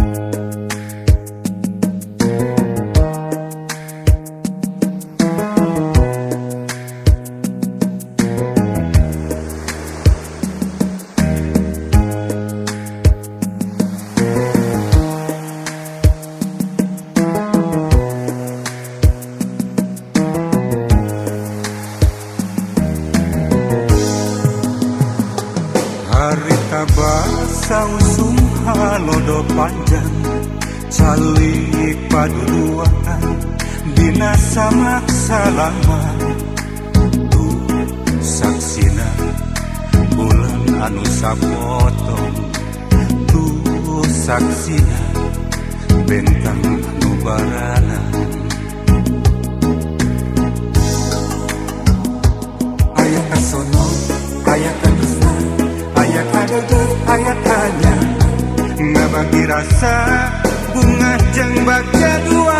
Harita basa usum halodo panjang calik paduduaan dina samak salaman tu saksina bulan anu sapotong tu saksina bentang anu barana aya kasono aya kadusna aya kadege aya kanya ngabagi rasa bunga jeung bagja dua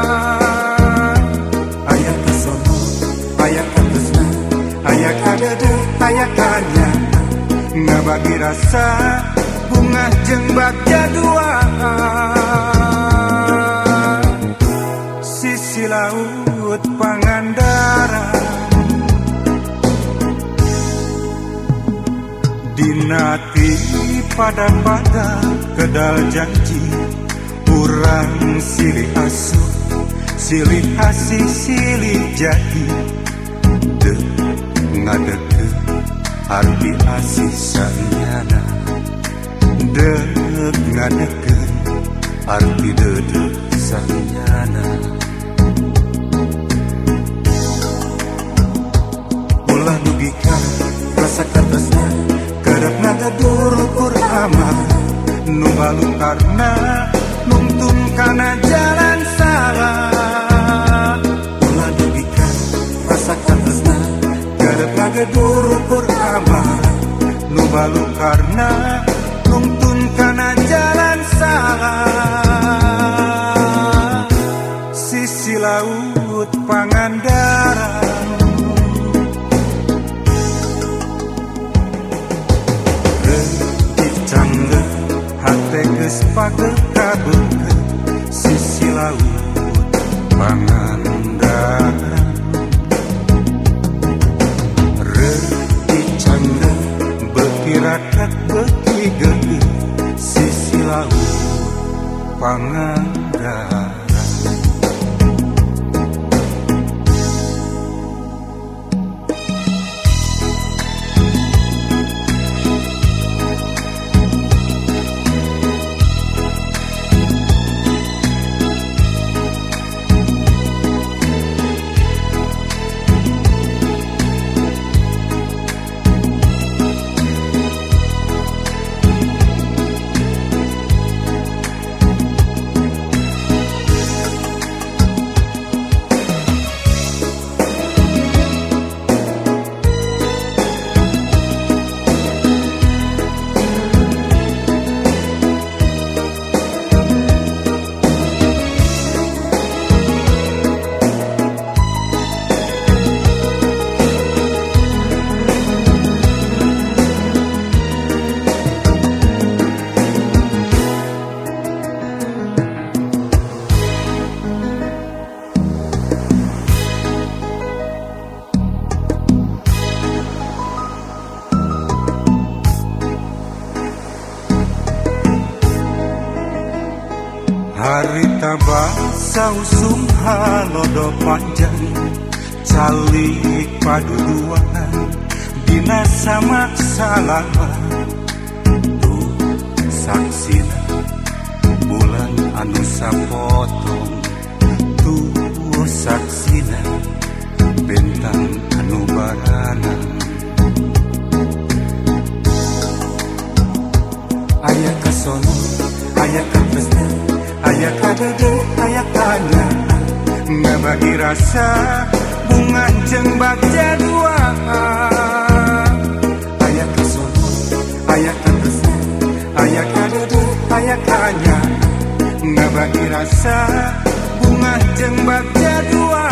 aya kasono aya kadusna aya kadege aya kanya ngabagi rasa bunga jeung bagja dua sisi laut Pangandaran dinati pada kedal janji urang silih asuh silih asih silih jadi dek ngadeke arti asih sanyana dek ngadeke arti dedek sanyana ulah dugikan rasa katesna kerep ngadadur aman nu balu karna nungtung kana jalan salah ulah dugikan rasa katesna kerep ngadadur aman nu balu karna nungtung kana jalan salah sisi laut Pangandaran cangge hate geus pageka-beka sisi laut Pangandaran reuti cangge beuki raket beuki geungeut sisi laut Pangandaran harita basa usum halodo panjang calik paduduaan dina samak salaman tu saksina bulan anu sapotong tu saksina bentang anu barana aya kasono aya katesna aya kadege aya kanya ngabagi rasa bunga jeung bagja dua aya kasono aya katesna aya kadege aya kanya ngabagi rasa bunga jeung bagja dua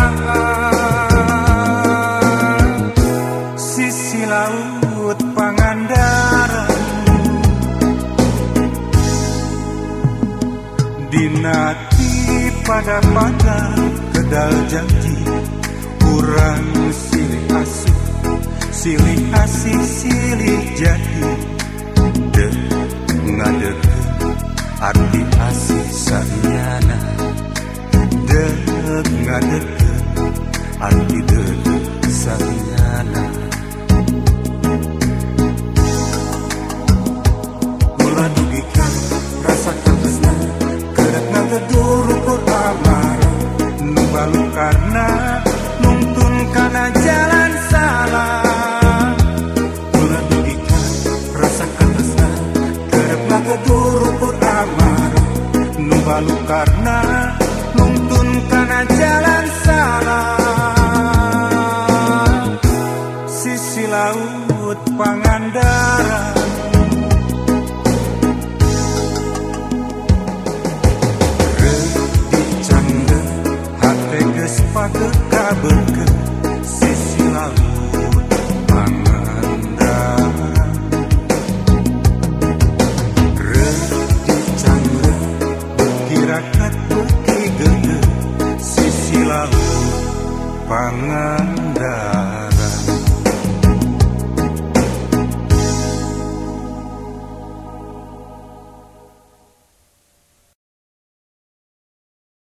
sisi laut Pangandaran dinati pada kedal janji kurang silih asih silih jadi dek ngadeg arti asih sanyana dek ngadeg arti dek sanyana ulah dugikan rasa tresna kerep ngagedurukur amarah nu balu karna nuntun kana jalan salah ulah dugikan rasa tresna kerep ngagedurukur amarah nu balu karna